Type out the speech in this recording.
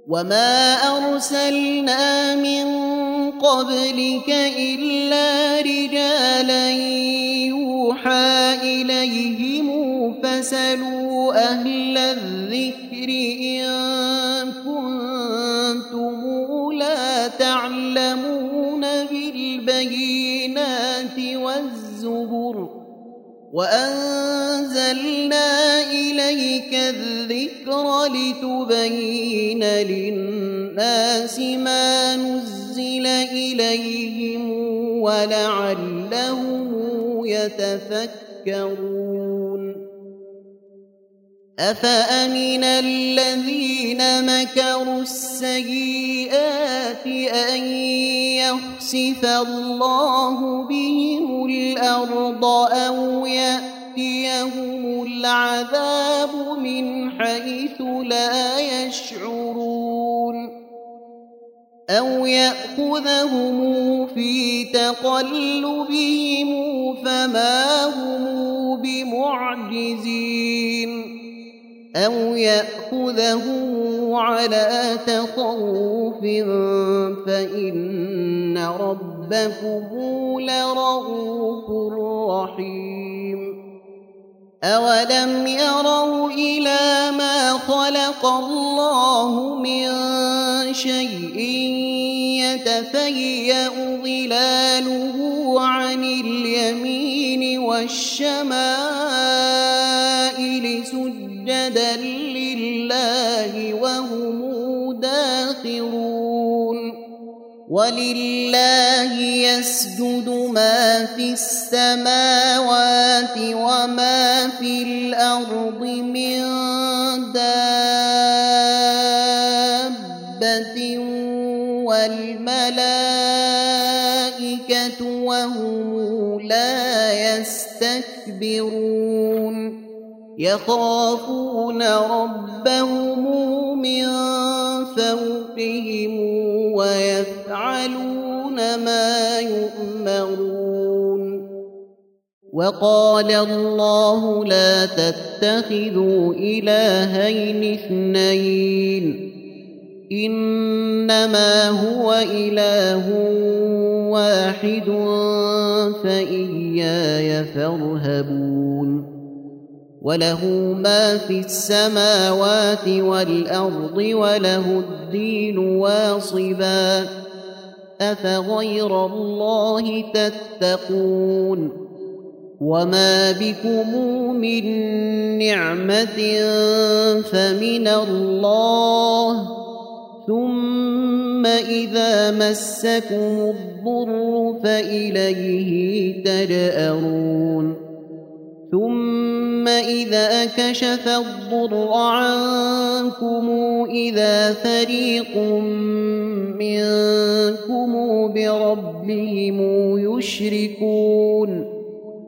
وما أرسلنا من قبلك إلا رجالا يوحى إليهم فاسألوا أهل الذكر إن كنتم لا تعلمون بالبينات والزبر وأنزلنا إليك الذكر لتبين للناس ما نزل إليهم ولعلهم يتفكرون أفأمن الذين مكروا السيئات أن يخسف الله بهم الأرض أو يأتيهم العذاب من حيث لا يشعرون أو يأخذهم في تقلبهم فما هم بمعجزين أو يأخذهم على تخوف فإن ربكم لرءوف رحيم أولم يروا إلى ما خلق الله من شيء يتفيأ ظلاله عن اليمين والشمائل سجدا لله وهم داخرون ولله يسجد ما في السماوات وما في الأرض من دابة والملائكة وهم لا يستكبرون يخافون ربهم من فوقهم ويفعلون ما يؤمرون وقال الله لا تتخذوا إلهين اثنين إنما هو إله واحد فإياي فارهبون وله ما في السماوات والأرض وله الدين واصبا أفغير الله تتقون وما بكم من نعمة فمن الله ثم إذا مسكم الضر فإليه تجأرون ثم إذا كشف الضر عنكم إذا فريق منكم بربهم يشركون